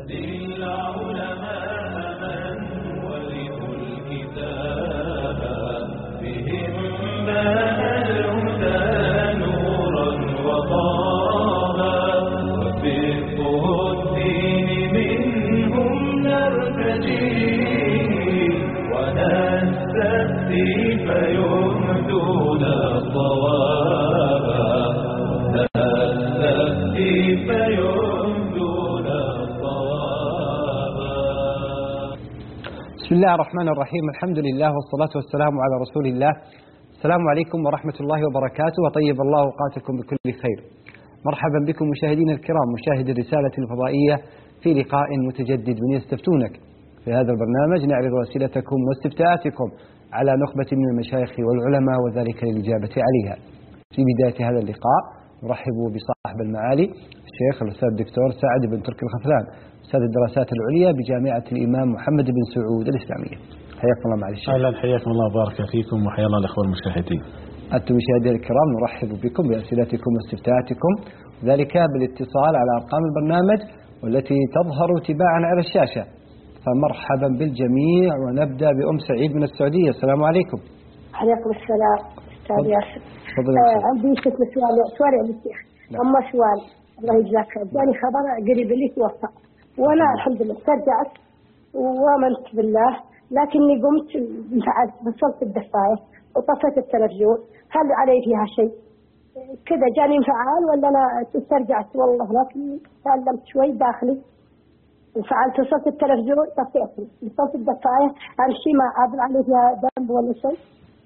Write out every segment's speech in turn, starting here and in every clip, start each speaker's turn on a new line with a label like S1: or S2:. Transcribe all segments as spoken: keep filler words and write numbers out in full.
S1: بسم الله الرحمن الرحيم. الحمد لله والصلاة والسلام على رسول الله. السلام عليكم ورحمة الله وبركاته، وطيب الله أوقاتكم بكل خير. مرحبا بكم مشاهدينا الكرام، مشاهدي الرسالة الفضائية في لقاء متجدد من يستفتونك. في هذا البرنامج نعرض أسئلتكم واستفتاءاتكم على نخبة من المشايخ والعلماء، وذلك للإجابة عليها. في بداية هذا اللقاء نرحب بصاحب المعالي الشيخ الأستاذ الدكتور سعد بن تركي الخفلان، أستاذ الدراسات العليا بجامعة الإمام محمد بن سعود الإسلامية. حياكم الله معالي الشيخ.
S2: أهلا، حياكم الله وبارك فيكم، وحيا الله الأخوة المشاهدين.
S1: أنتم مشاهدينا الكرام نرحب بكم بأسئلتكم واستفتاءاتكم، ذلك بالاتصال على أرقام البرنامج والتي تظهر تباعا على الشاشة. فمرحبا بالجميع، ونبدأ بأم سعيد من السعودية. السلام عليكم.
S3: عليكم السلام أستاذ ياسر.
S1: آه
S3: عندي ست سؤال سؤال يا شيخ. أما سؤال الله يجزاك خير، جاني خبر قريب لي توفى، وأنا الحمد لله استرجعت وآمنت بالله، لكني قمت انفعلت وصلت الدفاية وطفيت التلفزيون. هل علي فيها شيء كذا؟ جاني انفعال ولا أنا استرجعت؟ والله لكن تعلمت شوي داخلي، انفعلت وصلت التلفزيون طفيته وصلت الدفاية. هل شيء ما عادل علي فيها ذنب ولا شيء؟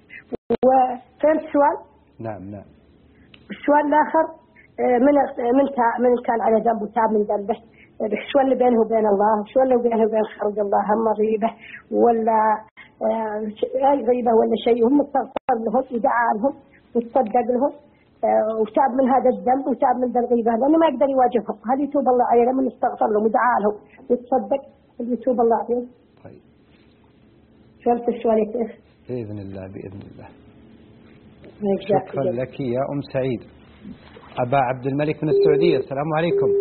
S3: وفهمت السؤال؟
S1: نعم نعم.
S3: السؤال الآخر، من من من كان على ذنب وتاب من ذنبه، شو اللي بينه وبين الله، شو اللي بينه وبين خلق الله، هم غيبة ولا أي غيبة ولا شيء، هم استغفر لهم ودعا لهم وتصدق لهم وتاب من هذا الذنب وتاب من ذا الغيبة، لأنه ما يقدر يواجههم. هل يتوب الله عليه لما استغفر لهم ودعا لهم وتصدق؟ هل يتوب الله عليه؟
S1: طيب،
S3: فهمت السؤال يا شيخ؟
S1: بإذن الله بإذن الله.
S3: شكرا
S1: لك يا أم سعيد. أبا عبد الملك من السعودية. السلام عليكم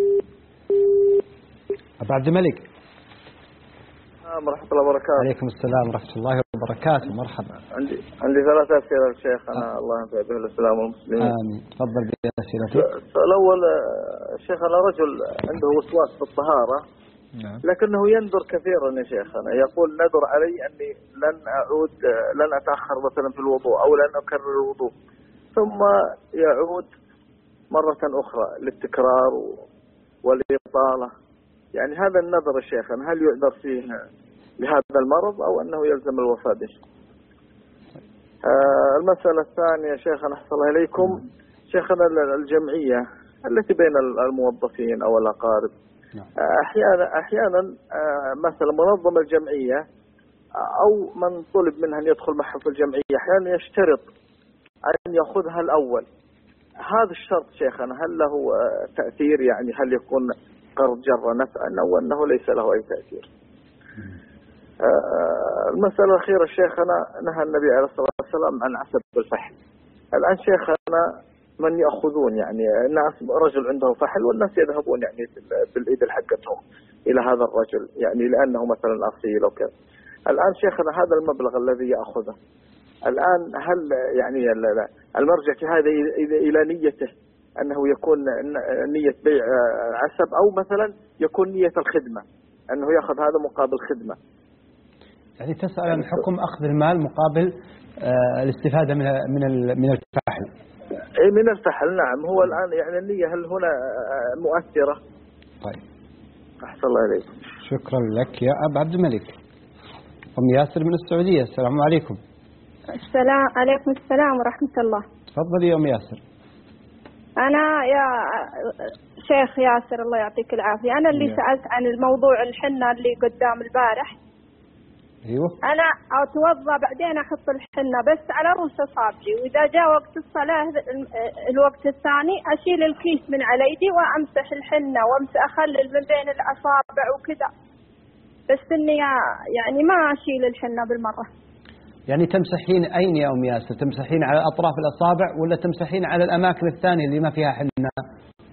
S1: أبا عبد الملك.
S4: السلام ورحمة الله وبركاته.
S1: عليكم السلام ورحمة الله وبركاته. مرحبا.
S4: عندي عندي ثلاث أسئلة الشيخ، أنا آه. الله ينفع به الإسلام والمسلمين.
S1: آمين. تفضل بأسئلتك.
S4: السؤال الأول، الشيخ أنا رجل عنده وسواس بالطهارة،
S1: نعم.
S4: لكنه يندر كثيرا يا شيخنا، يقول ندر علي أني لن أعود، لن أتأخر مثلا في الوضوء أو لن أكرر الوضوء، ثم يعود مرة أخرى للتكرار والإطالة. يعني هذا النذر يا شيخنا هل يعذر فيه لهذا المرض أو أنه يلزم الوفاة به؟ آه المسألة الثانية يا شيخنا أحسن الله إليكم، شيخنا الجمعية التي بين الموظفين أو الأقارب، أحيانا أحيانا آه مثلا منظم الجمعية أو من طلب منه أن يدخل معه في الجمعية أحيانا يشترط أن يأخذها الأول. هذا الشرط شيخنا هل له تأثير؟ يعني هل يكون قرض جر نفعا أو أنه ليس له أي تأثير؟ المسألة الأخيرة شيخنا، نهى النبي عليه الصلاة والسلام عن عسب الفحل. الآن شيخنا من يأخذون يعني الناس، رجل عنده فحل والناس يذهبون يعني بالإيد حقتهم إلى هذا الرجل يعني لأنه مثلا أصيل أو كذا. الآن شيخنا هذا المبلغ الذي يأخذه الآن هل يعني المرجع في هذا إلى نيته أنه يكون نية بيع عسب أو مثلا يكون نية الخدمة أنه يأخذ هذا مقابل خدمة؟
S1: يعني تسأل عن حكم أخذ المال مقابل آه الاستفادة من من من الفحل.
S4: أي من الفحل، نعم. هو الآن يعني النية هل هنا مؤثرة؟
S1: طيب،
S4: أحسن الله إليك.
S1: شكرا لك يا أبا عبد الملك. أم ياسر من السعودية. السلام عليكم.
S5: السلام عليكم السلام ورحمة الله.
S1: تفضلي يا أم ياسر.
S5: أنا يا شيخ ياسر الله يعطيك العافية، أنا اللي سألت عن الموضوع الحنة اللي قدام البارح.
S1: أيوه.
S5: أنا أتوضأ بعدين أحط الحنة بس على رؤوس أصابعي، وإذا جاء وقت الصلاة الوقت الثاني أشيل الكيس من على يدي وأمسح الحنة وأمسح أخلل من بين الأصابع وكذا، بس إني يعني ما أشيل الحنة بالمرة.
S1: يعني تمسحين أين يا أم ياسر؟ تمسحين على أطراف الأصابع ولا تمسحين على الأماكن الثانية اللي ما فيها حنة؟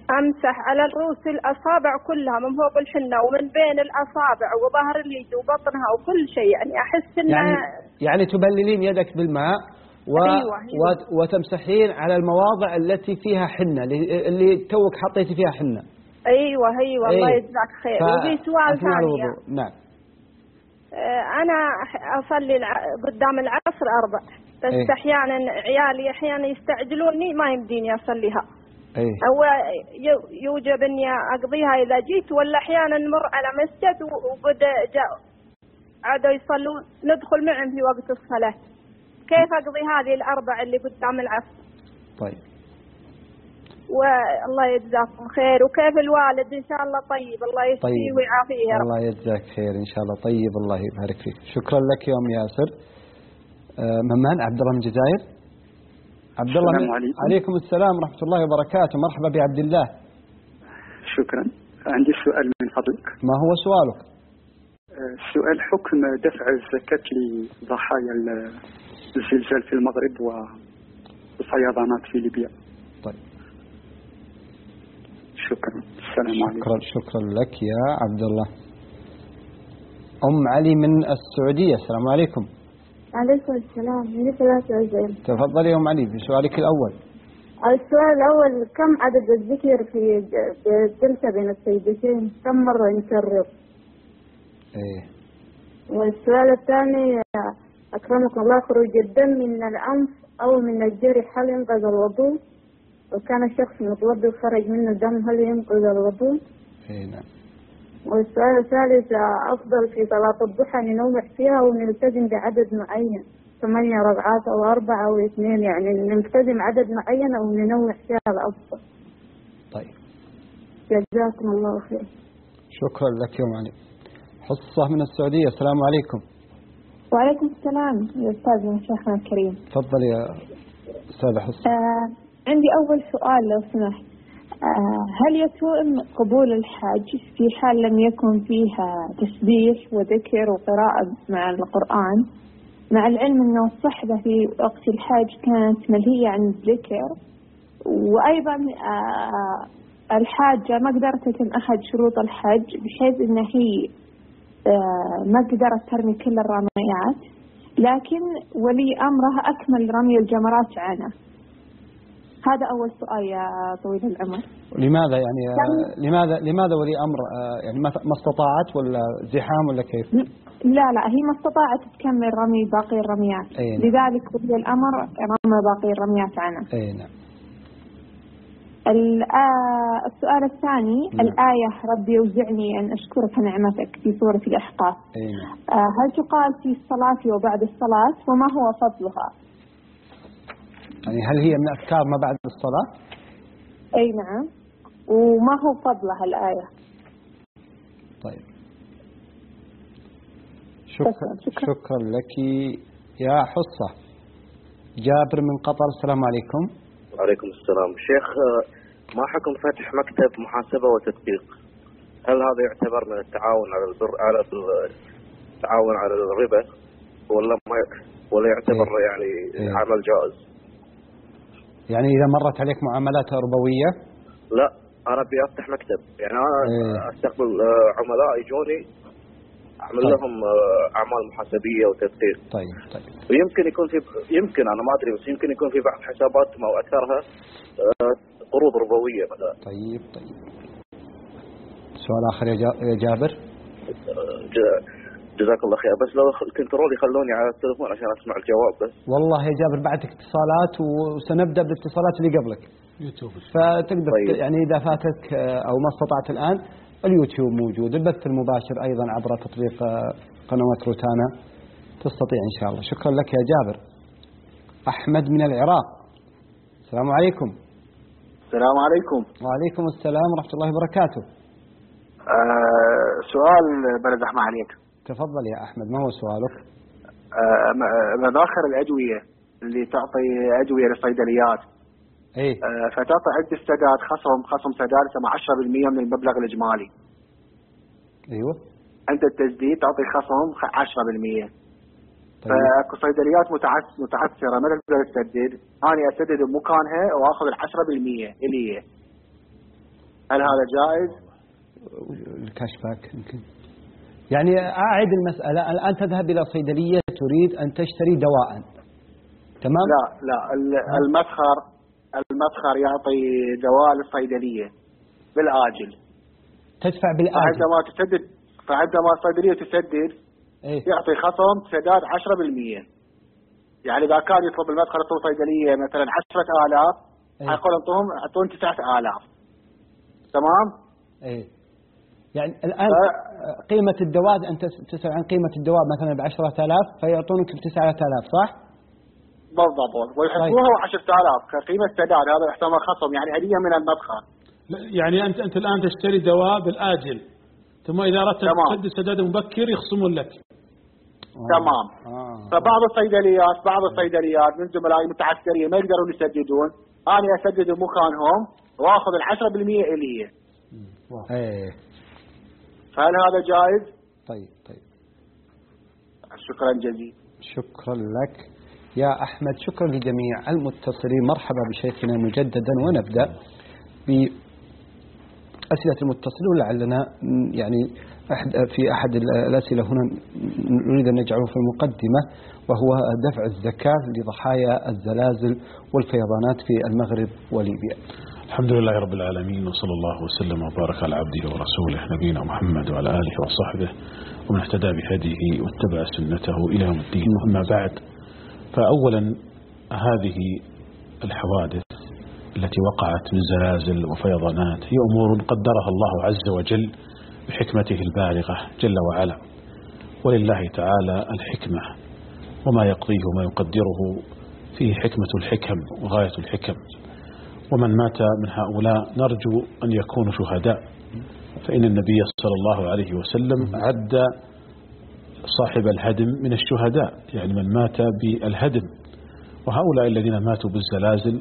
S5: امسح على رؤوس الاصابع كلها من فوق الحنه ومن بين الاصابع وظهر اليد وبطنها وكل شيء، يعني احس ان
S1: يعني يعني تبللين يدك بالماء و...
S5: أيوة أيوة.
S1: و... وتمسحين على المواضع التي فيها حنه اللي توك حطيتي فيها حنه.
S5: ايوه ايوه الله
S1: أيه.
S5: يجزاك خير.
S1: ف...
S5: وفي سؤال ثاني،
S1: نعم.
S5: انا اصلي قدام العصر اربع بس
S1: أيه.
S5: احيانا عيالي احيانا يستعجلوني ما يمديني اصليها.
S1: أيه.
S5: هو يوجب اني اقضيها اذا جيت، ولا احيانا نمر على مسجد وقد جاء عادوا يصلون ندخل معهم في وقت الصلاه، كيف اقضي هذه الاربع اللي قدام العصر؟
S1: طيب
S5: والله يجزاكم خير. وكيف الوالد؟ ان شاء الله طيب، الله يشفيه
S1: طيب.
S5: ويعافيه يا رب.
S1: الله يجزاك خير ان شاء الله. طيب الله يبارك فيك. شكرا لك يا ام ياسر. آه ممان عبد الله من الجزائر. عبد الله
S6: السلام
S1: من...
S6: عليكم.
S1: عليكم السلام ورحمه الله وبركاته. مرحبا بعبد الله.
S6: شكرا. عندي سؤال من فضلك.
S1: ما هو سؤالك؟
S6: سؤال حكم دفع الزكاة لضحايا الزلزال في المغرب والفيضانات في ليبيا.
S1: طيب
S6: شكرا. السلام عليكم.
S1: شكرا شكرا لك يا عبد الله. أم علي من السعودية. السلام عليكم.
S7: عليكم السلام. عندي ثلاث أسئلة.
S1: تفضلي يا أم علي في سؤالك الأول.
S7: السؤال الأول، كم عدد الذكر في الجلسة بين السيدتين؟ كم مرة نكرر؟
S1: إيه.
S7: والسؤال الثاني، أكرمكم الله، خروج الدم من الأنف أو من الجرح هل ينقض الوضوء؟ وكان الشخص متوضئ وخرج منه دم هل ينقض الوضوء؟
S1: إيه نعم.
S7: والسؤال الثالث، أفضل في صلاة الضحى ننوع فيها ونلتزم بعدد معين، ثمانية ركعات أو أربعة أو اثنين، يعني نلتزم عدد معين أو ننوع فيها الأفضل.
S1: طيب
S7: جزاكم الله خير.
S1: شكرا لك يا أم علي. حصة من السعودية. السلام عليكم.
S8: وعليكم السلام يا أستاذنا شيخنا الكريم.
S1: تفضلي يا أستاذة حصة.
S8: آه عندي أول سؤال لو سمحت، آه هل يتم قبول الحج في حال لم يكن فيها تسبيح وذكر وقراءة مع القرآن، مع العلم أنه الصحبة في وقت الحج كانت ملهية عن الذكر، وأيضا آه الحاجة ما قدرت تتم أحد شروط الحج بحيث أن هي آه ما قدرت ترمي كل الرميات، لكن ولي أمرها أكمل رمي الجمرات عنه. هذا أول سؤال يا طويل العمر.
S1: لماذا يعني آه لماذا لماذا ولي أمر آه يعني ما استطاعت ولا زحام ولا كيف؟
S8: لا لا هي ما استطاعت تكمل رمي باقي الرميات، لذلك ولي الأمر رمى باقي الرميات عنه.
S1: أي نعم.
S8: السؤال الثاني، نعم. الآية ربي يوزعني أن أشكرك نعمتك في سورة الأحقاف، نعم. هل تقال في الصلاة وبعد الصلاة، وما هو فضلها؟
S1: يعني هل هي من أذكار ما بعد الصلاة؟
S8: أي نعم. وما هو فضلها الآية؟
S1: طيب شكرا شكرا, شكرا لك يا حصة. جابر من قطر. السلام عليكم.
S9: وعليكم السلام. شيخ، ما حكم فتح مكتب محاسبة وتدقيق؟ هل هذا يعتبر من التعاون على البر على التعاون على الربا ولا ما ولا يعتبر إيه؟ يعني إيه؟ عمل جائز؟
S1: يعني إذا مرت عليك معاملات ربوية؟
S9: لا، أنا أبي أفتح مكتب، يعني أنا إيه؟ أستقبل عملاء يجوني أعمل طيب. لهم أعمال محاسبية وتدقيق.
S1: طيب طيب.
S9: ويمكن يكون في يمكن أنا ما أدري بس يمكن يكون في بعض حساباتهم أو أكثرها قروض ربوية مثلا.
S1: طيب طيب. سؤال آخر يا جابر.
S9: جزاك الله خير، بس لو الكنترول يخلوني على التليفون عشان أسمع الجواب بس.
S1: والله يا جابر بعدك اتصالات وسنبدأ بالاتصالات اللي قبلك.
S2: يوتيوب.
S1: فتقدر
S9: طيب.
S1: يعني إذا فاتك أو ما استطعت الآن، اليوتيوب موجود، البث المباشر أيضا عبر تطبيق قنوات روتانا تستطيع إن شاء الله. شكرا لك يا جابر. أحمد من العراق. السلام عليكم.
S10: السلام عليكم.
S1: وعليكم السلام ورحمة الله وبركاته.
S10: آه سؤال بلد رحمة عليك.
S1: تفضل يا أحمد، ما هو سؤالك؟
S10: آه مباخر الأدوية اللي تعطي أدوية للصيدليات،
S1: إيه؟
S10: آه فتعطي عدة سداد خصم خصم سداد مع عشرة بالمئة من المبلغ الإجمالي.
S1: أيوه.
S10: عند التسديد تعطي خصم عشرة بالمئة.
S1: طيب.
S10: فاكو صيدليات متعثرة ما تقدر تسدد، أنا أسدد بمكانها وآخذ العشرة بالمئة اللي هي. هل هذا جائز؟
S1: الكاش باك يمكن. يعني أعد المسألة، الآن تذهب إلى صيدلية تريد أن تشتري دواء، تمام؟
S10: لا لا المدخر المدخر يعطي دواء للصيدلية بالآجل،
S1: تدفع بالآجل.
S10: فعندما تسدد فعندما الصيدلية تسدد
S1: إيه؟
S10: يعطي خصم سداد عشرة بالمئة. يعني إذا كان يطلب المدخر يطلب صيدلية مثلا عشرة آلاف،
S1: إيه؟
S10: حيقول انطوهم اعطون تسعة آلاف. تمام؟
S1: إيه. يعني الآن ف... قيمة الدواء أنت تسأل عن قيمة الدواء مثلا بعشرة آلاف فيعطونك بتسعة آلاف، صح؟
S10: بالضبط، ويحسبوها عشرة آلاف كقيمة سداد. هذا يحتمل خصم، يعني هدية من المدخر.
S2: يعني أنت أنت الآن تشتري دواء بالآجل، ثم إذا أردت تسدد سداد مبكر يخصمون لك.
S10: آه. تمام. آه. فبعض الصيدليات بعض الصيدليات من زملائي متعسكرية ما يقدرون يسددون، أنا أسدد مكانهم وأخذ العشرة بالمئة إلي.
S1: إيه.
S10: فهل هذا جائز؟
S1: طيب طيب.
S10: شكرا جزيلا.
S1: شكرا لك يا أحمد، شكرا لجميع المتصلين. مرحبا بشيخنا مجددا، ونبدأ بأسئلة المتصلين، ولعلنا يعني في أحد الأسئلة هنا نريد أن نجعله في المقدمة، وهو دفع الزكاة لضحايا الزلازل والفيضانات في المغرب وليبيا.
S2: الحمد لله رب العالمين، وصلى الله وسلم وبارك على عبده ورسوله نبينا محمد وعلى آله وصحبه ومن اهتدى بهديه واتبع سنته إلى يوم الدين. أما بعد، فأولا هذه الحوادث التي وقعت من زلازل وفيضانات هي أمور قدرها الله عز وجل بحكمته البالغة جل وعلا، ولله تعالى الحكمة، وما يقضيه وما يقدره فيه حكمة الحكم وغاية الحكم. ومن مات من هؤلاء نرجو أن يكونوا شهداء، فإن النبي صلى الله عليه وسلم عد صاحب الهدم من الشهداء، يعني من مات بالهدم. وهؤلاء الذين ماتوا بالزلازل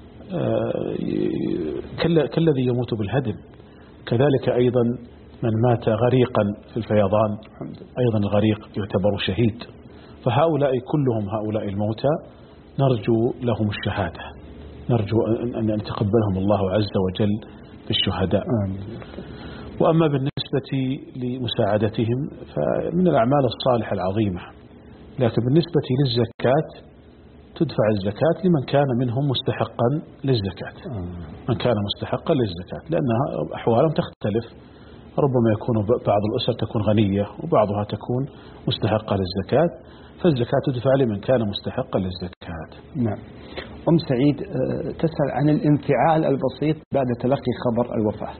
S2: كالذي يموت بالهدم، كذلك أيضا من مات غريقا في الفيضان أيضا الغريق يعتبر شهيد. فهؤلاء كلهم هؤلاء الموتى نرجو لهم الشهادة، نرجو أن يتقبلهم الله عز وجل بالشهداء. وأما بالنسبة لمساعدتهم فمن الأعمال الصالحة العظيمة، لكن بالنسبة للزكاة تدفع الزكاة لمن كان منهم مستحقا للزكاة، من كان مستحقا للزكاة، لأنها أحوالهم تختلف. ربما يكون بعض الأسر تكون غنية وبعضها تكون مستحقة للزكاة، فالزكاة تدفع لمن كان مستحقا للزكاة.
S1: نعم. أم سعيد تسأل عن الانفعال البسيط بعد تلقي خبر الوفاة.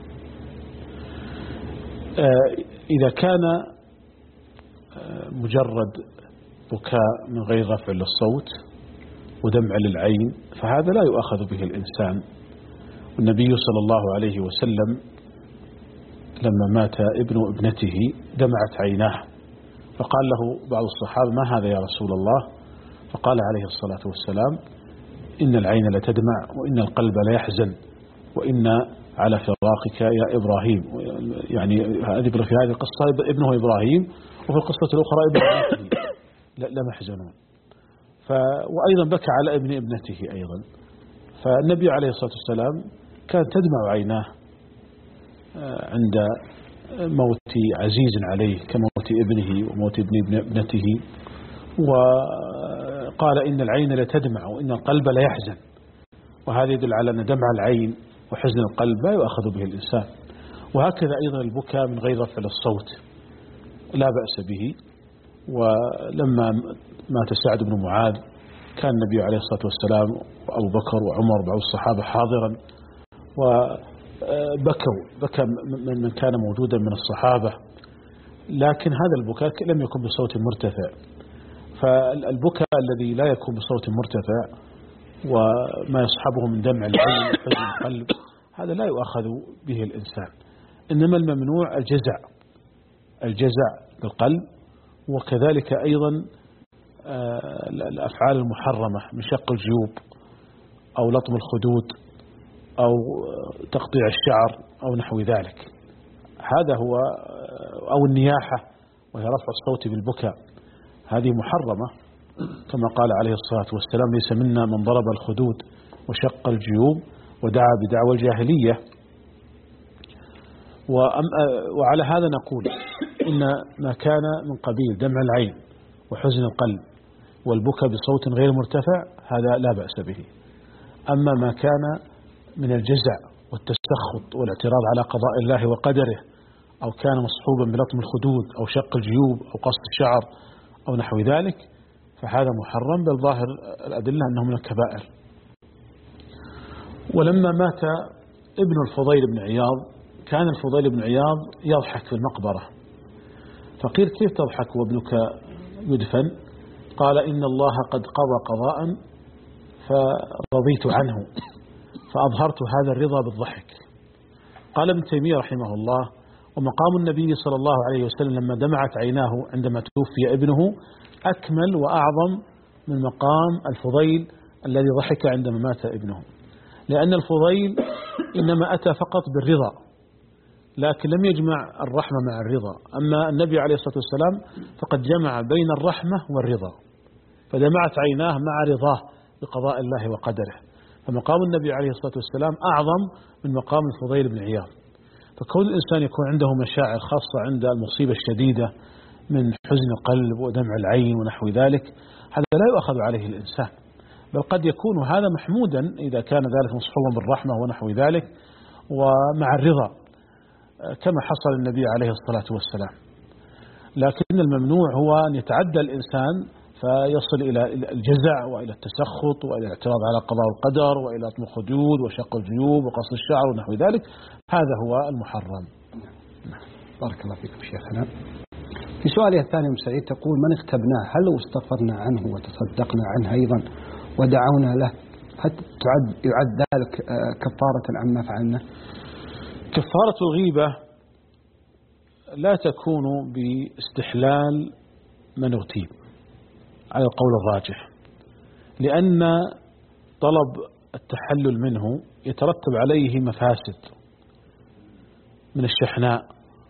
S2: إذا كان مجرد بكاء من غير رفع للصوت ودمع للعين فهذا لا يؤخذ به الإنسان. والنبي صلى الله عليه وسلم لما مات ابن ابنته دمعت عيناه، فقال له بعض الصحابة: ما هذا يا رسول الله؟ فقال عليه الصلاة والسلام: إن العين لتدمع وإن القلب ليحزن وإن على فراقك يا إبراهيم. يعني أذكر في هذه القصة ابنه إبراهيم، وفي القصة الأخرى ابن ابنته لمحزنون. وأيضا بكى على ابن ابنته أيضا. فالنبي عليه الصلاة والسلام كانت تدمع عيناه عند موت عزيز عليه كموت ابنه وموت ابن ابنته، وقال: إن العين لتدمع وإن القلب ليحزن. وهذا يدل على أن دمع العين وحزن القلب لا يؤخذ به الإنسان. وهكذا أيضا البكاء من غير رفع الصوت لا بأس به. ولما مات سعد بن معاذ كان النبي عليه الصلاة والسلام وأبو بكر وعمر بعض الصحابة حاضرا، وبكوا بكى من كان موجودا من الصحابة، لكن هذا البكاء لم يكن بصوت مرتفع. فالبكاء الذي لا يكون بصوت مرتفع وما يصحبه من دمع العين وحزن القلب هذا لا يؤخذ به الإنسان. إنما الممنوع الجزع الجزع بالقلب، وكذلك أيضا الأفعال المحرمة من شق الجيوب أو لطم الخدود أو تقطيع الشعر أو نحو ذلك. هذا هو، أو النياحة وهي رفع الصوت بالبكاء، هذه محرمة كما قال عليه الصلاة والسلام: ليس منا من ضرب الخدود وشق الجيوب ودعا بدعوى الجاهلية. وعلى هذا نقول إن ما كان من قبيل دمع العين وحزن القلب والبكاء بصوت غير مرتفع هذا لا بأس به. أما ما كان من الجزع والتسخط والاعتراض على قضاء الله وقدره، أو كان مصحوبا بلطم الخدود أو شق الجيوب أو قص الشعر أو نحو ذلك، فهذا محرم، بل ظاهر الأدلة أنه من الكبائر. ولما مات ابن الفضيل بن عياض كان الفضيل بن عياض يضحك في المقبرة، فقيل كيف تضحك وابنك يدفن؟ قال إن الله قد قضى قضاء فرضيت عنه فأظهرت هذا الرضا بالضحك. قال ابن تيمية رحمه الله: ومقام النبي صلى الله عليه وسلم لما دمعت عيناه عندما توفي ابنه أكمل وأعظم من مقام الفضيل الذي ضحك عندما مات ابنه، لأن الفضيل إنما أتى فقط بالرضا لكن لم يجمع الرحمة مع الرضا، أما النبي عليه الصلاة والسلام فقد جمع بين الرحمة والرضا، فدمعت عيناه مع رضاه بقضاء الله وقدره، فمقام النبي عليه الصلاة والسلام أعظم من مقام الفضيل بن عياض. فكون الإنسان يكون عنده مشاعر خاصة عند المصيبة الشديدة من حزن القلب ودمع العين ونحو ذلك، هذا لا يؤخذ عليه الإنسان، بل قد يكون هذا محمودا إذا كان ذلك مصحوبا بالرحمة ونحو ذلك ومع الرضا كما حصل النبي عليه الصلاة والسلام. لكن الممنوع هو أن يتعدى الإنسان فيصل إلى الجزع وإلى التسخط وإلى الاعتراض على قضاء القدر وإلى لطم الخدود وشق الجيوب وقص الشعر ونحو ذلك، هذا هو المحرم.
S1: بارك الله فيكم شيخنا. في سؤالي الثاني أم سعيد تقول: من اغتبناه هل لو استغفرنا عنه وتصدقنا عنه أيضا ودعونا له هل تعد يعد ذلك كفارة عما فعلنا؟
S2: كفارة الغيبة لا تكون باستحلال من اغتيب على القول الراجح، لأن طلب التحلل منه يترتب عليه مفاسد من الشحناء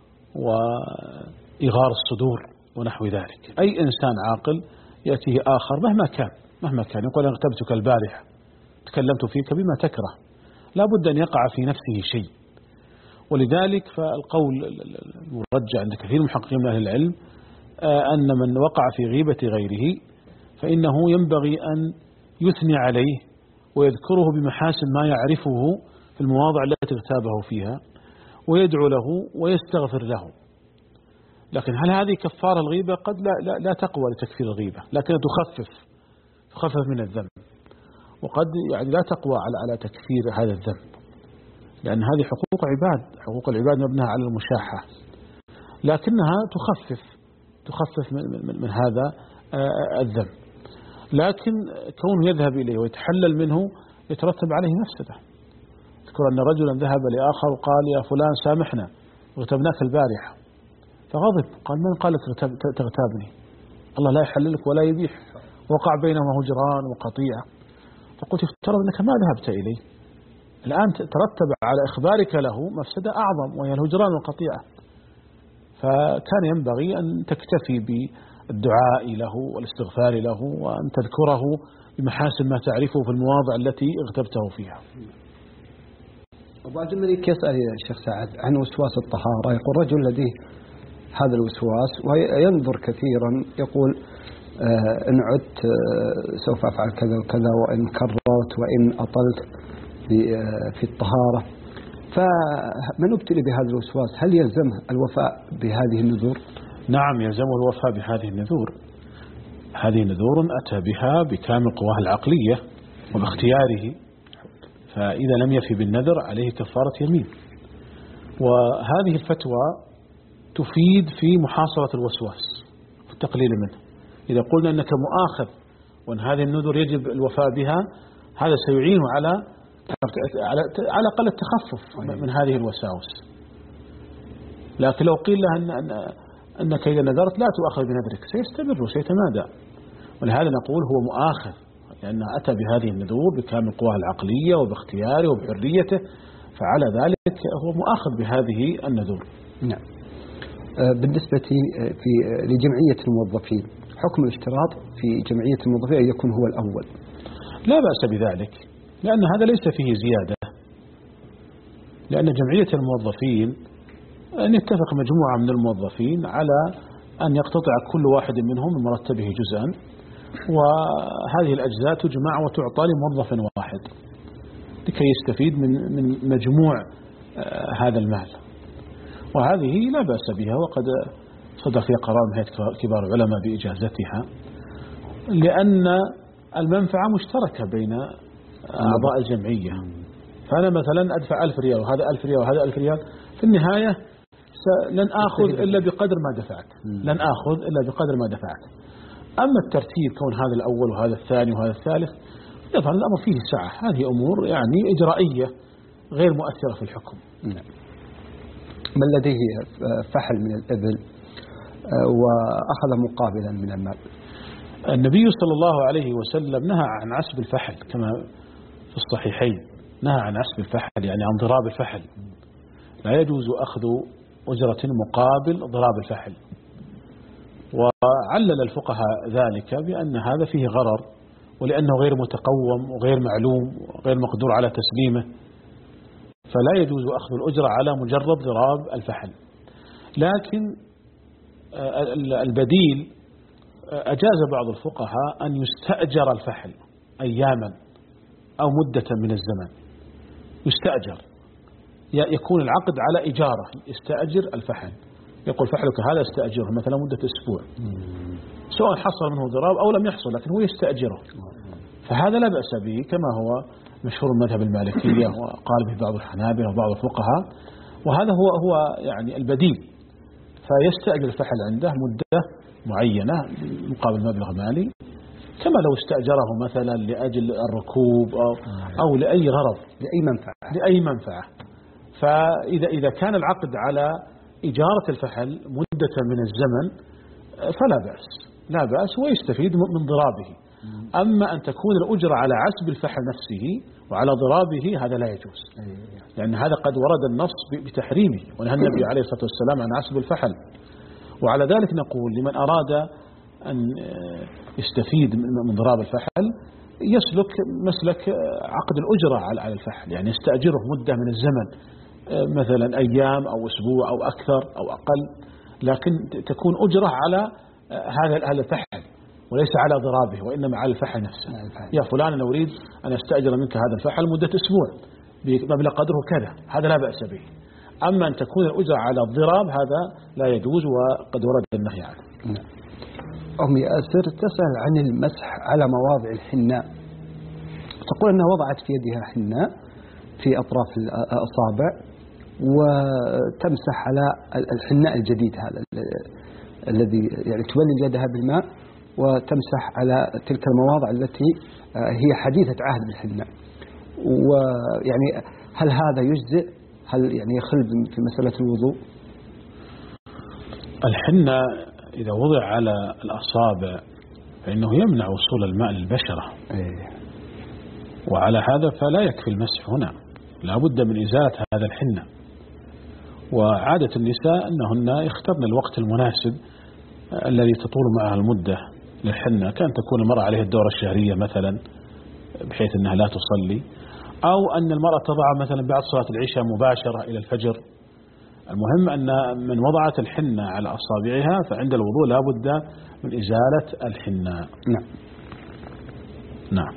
S2: وإغار الصدور ونحو ذلك. أي إنسان عاقل يأتيه آخر مهما كان مهما كان يقول: أنا اغتبتك البارحة، تكلمت فيك بما تكره، لا بد أن يقع في نفسه شيء. ولذلك فالقول المرجع عند كثير من محققين من أهل العلم أن من وقع في غيبة غيره فإنه ينبغي أن يثني عليه ويذكره بمحاسن ما يعرفه في المواضع التي اغتابه فيها ويدعو له ويستغفر له. لكن هل هذه كفارة الغيبة؟ قد لا, لا, لا تقوى لتكفير الغيبة، لكنها تخفف تخفف من الذنب، وقد يعني لا تقوى على على تكفير هذا الذنب، لأن هذه حقوق عباد، حقوق العباد مبناها على المشاحة، لكنها تخفف تخفف من, من, من هذا الذنب. لكن كونه يذهب إليه ويتحلل منه يترتب عليه مفسدة. اذكر أن رجلا ذهب لآخر وقال: يا فلان سامحنا اغتبناك البارحة، فغضب قال: من قال لك تغتابني؟ الله لا يحللك ولا يبيح، وقع بينهما هجران وقطيعة. فقلت: افترض أنك ما ذهبت إليه، الآن ترتب على إخبارك له مفسدة أعظم وهي الهجران والقطيعة، فكان ينبغي أن تكتفي بالدعاء له والاستغفار له وأن تذكره بمحاسن ما تعرفه في المواضع التي اغتبته فيها.
S1: أبو الملك يسأل يا شيخ سعد عن وسواس الطهارة، يقول: رجل لديه هذا الوسواس وينظر كثيرا، يقول آه إن عدت آه سوف أفعل كذا وكذا، وإن كررت وإن أطلت في الطهارة، فمن ابتلي بهذا الوسواس هل يلزمه الوفاء بهذه النذور؟
S2: نعم، يلزمه الوفاء بهذه النذور. هذه نذور أتى بها بكامل قواه العقلية وباختياره، فإذا لم يفي بالنذر عليه كفارة يمين. وهذه الفتوى تفيد في محاصرة الوسواس والتقليل منه. إذا قلنا أنك مؤاخذ وأن هذه النذور يجب الوفاء بها، هذا سيعينه على على على أقل التخفف من هذه الوساوس. لكن لو قيل له أن أنك إذا نذرت لا تؤاخذ بنذرك، سيستمر وسيتمادى. ولهذا نقول هو مؤاخذ، لأنه أتى بهذه النذور بكامل قواه العقلية وباختياره وبحريته، فعلى ذلك هو مؤاخذ بهذه النذور.
S1: نعم. بالنسبة في لجمعية الموظفين، حكم الاشتراط في جمعية الموظفين أن يكون هو الأول؟
S2: لا بأس بذلك، لأن هذا ليس فيه زيادة، لأن جمعية الموظفين أن يتفق مجموعة من الموظفين على أن يقتطع كل واحد منهم من مرتبه جزءا، وهذه الأجزاء تجمع وتعطى لموظف واحد لكي يستفيد من من مجموع هذا المال. وهذه لا بأس بها، وقد صدر فيها قرار من هيئة كبار العلماء بإجازتها، لأن المنفعة مشتركة بين أعضاء الجمعية. فأنا مثلا أدفع ألف ريال وهذا ألف ريال وهذا ألف ريال، في النهاية لن آخذ إلا بقدر ما دفعت لن آخذ إلا بقدر ما دفعت. أما الترتيب كون هذا الأول وهذا الثاني وهذا الثالث، يظهر الأمر فيه سعة. هذه أمور يعني إجرائية غير مؤثرة في الحكم.
S1: من لديه فحل من الإبل وأخذ مقابلا من المال.
S2: النبي صلى الله عليه وسلم نهى عن عسب الفحل كما في الصحيحين، نهى عن عسب الفحل يعني عن ضراب الفحل. لا يجوز أخذ أجرة مقابل ضراب الفحل. وعلل الفقهاء ذلك بأن هذا فيه غرر، ولأنه غير متقوم وغير معلوم وغير مقدور على تسليمه، فلا يجوز أخذ الأجرة على مجرد ضراب الفحل. لكن البديل أجاز بعض الفقهاء أن يستأجر الفحل أياما أو مدة من الزمن، يستأجر، يكون العقد على إجارة، يستأجر الفحل، يقول فحلك هذا استأجره مثلا مدة أسبوع، سواء حصل منه ضراب أو لم يحصل، لكن هو يستأجره. فهذا لا بأس به، كما هو مشهور المذهب المالكية وقال به بعض الحنابلة وبعض الفقهاء، وهذا هو هو يعني البديل. فيستأجر الفحل عنده مدة معينة مقابل مبلغ مالي، كما لو استأجره مثلا لأجل الركوب أو, أو لأي غرض،
S1: لأي منفعة
S2: لأي منفعة. فإذا إذا كان العقد على إجارة الفحل مدة من الزمن فلا بأس، لا بأس ويستفيد من ضرابه. أما أن تكون الأجرة على عسب الفحل نفسه وعلى ضرابه هذا لا يجوز، لأن هذا قد ورد النص بتحريمه، ونهى النبي عليه الصلاة والسلام عن عسب الفحل. وعلى ذلك نقول لمن أراد أن يستفيد من ضراب الفحل يسلك مسلك عقد الأجرة على الفحل، يعني يستأجره مدة من الزمن، مثلا أيام أو أسبوع أو أكثر أو أقل، لكن تكون أجرة على هذا الفحل وليس على ضرابه، وإنما على الفحل نفسه. يا فلان أنا أريد أن أستأجر منك هذا الفحل مدة أسبوع بمبلغ قدره كذا، هذا لا بأس به. أما أن تكون الأجرة على الضراب هذا لا يجوز، وقد ورد النهي عنه.
S1: أم ياسر تسأل عن المسح على مواضع الحناء، تقول أنها وضعت في يدها حناء في أطراف الأصابع وتمسح على الحناء الجديد هذا الذي يعني تولي يدها بالماء وتمسح على تلك المواضع التي هي حديثة عهد بالحناء. ويعني هل هذا يجزئ؟ هل يعني يخل في مسألة الوضوء؟
S2: الحناء إذا وضع على الأصابع فإنه يمنع وصول الماء للبشرة، وعلى هذا فلا يكفي المسح هنا، لا بد من إزالة هذا الحناء. وعادة النساء أنهن يختارن الوقت المناسب الذي تطول معها المدة للحناء، كان تكون المرأة عليها الدورة الشهرية مثلا بحيث أنها لا تصلي، أو أن المرأة تضع مثلا بعد صلاة العشاء مباشرة إلى الفجر. المهم أن من وضعت الحناء على أصابعها فعند الوضوء لا بد من إزالة الحناء.
S1: نعم
S2: نعم.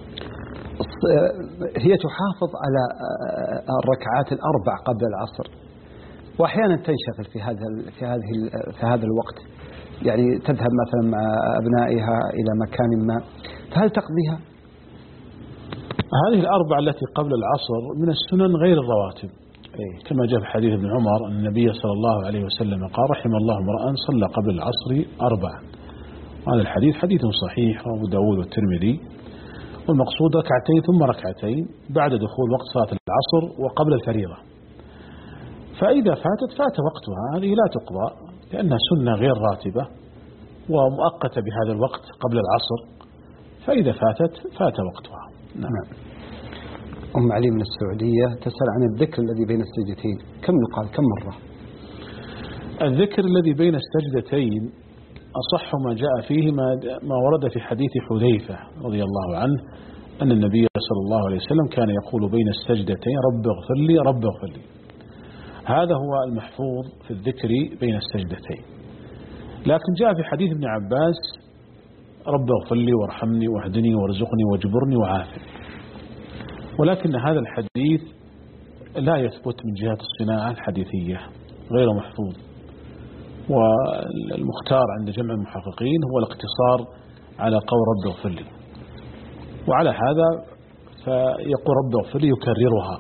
S1: هي تحافظ على الركعات الأربع قبل العصر، وأحيانا تنشغل في هذا في هذه في هذا الوقت، يعني تذهب مثلا مع أبنائها إلى مكان ما، فهل تقضيها؟
S2: هذه الأربع التي قبل العصر من السنن غير الرواتب، كما جاء في حديث ابن عمر أن النبي صلى الله عليه وسلم قال رحم الله امرأ صلى قبل العصر أربعا. هذا الحديث حديث صحيح رواه أبو داود والترمذي، والمقصود ركعتين ثم ركعتين بعد دخول وقت صلاة العصر وقبل الفريضة. فإذا فاتت فات وقتها، هذه لا تقضى لأنها سنة غير راتبة ومؤقتة بهذا الوقت قبل العصر، فإذا فاتت فات وقتها.
S1: نعم. أم علي من السعودية تسأل عن الذكر الذي بين السجدتين، كم يقال كم مرة؟
S2: الذكر الذي بين السجدتين أصح ما جاء فيه ما ورد في حديث حذيفة رضي الله عنه أن النبي صلى الله عليه وسلم كان يقول بين السجدتين رب اغفر لي رب اغفر لي. هذا هو المحفوظ في الذكر بين السجدتين. لكن جاء في حديث ابن عباس رب اغفر لي وارحمني واهدني وارزقني واجبرني وعافني، ولكن هذا الحديث لا يثبت من جهة الصناعة الحديثية، غير محفوظ. والمختار عند جمع المحققين هو الاقتصار على قول رب اغفر لي، وعلى هذا فيقول رب اغفر لي يكررها.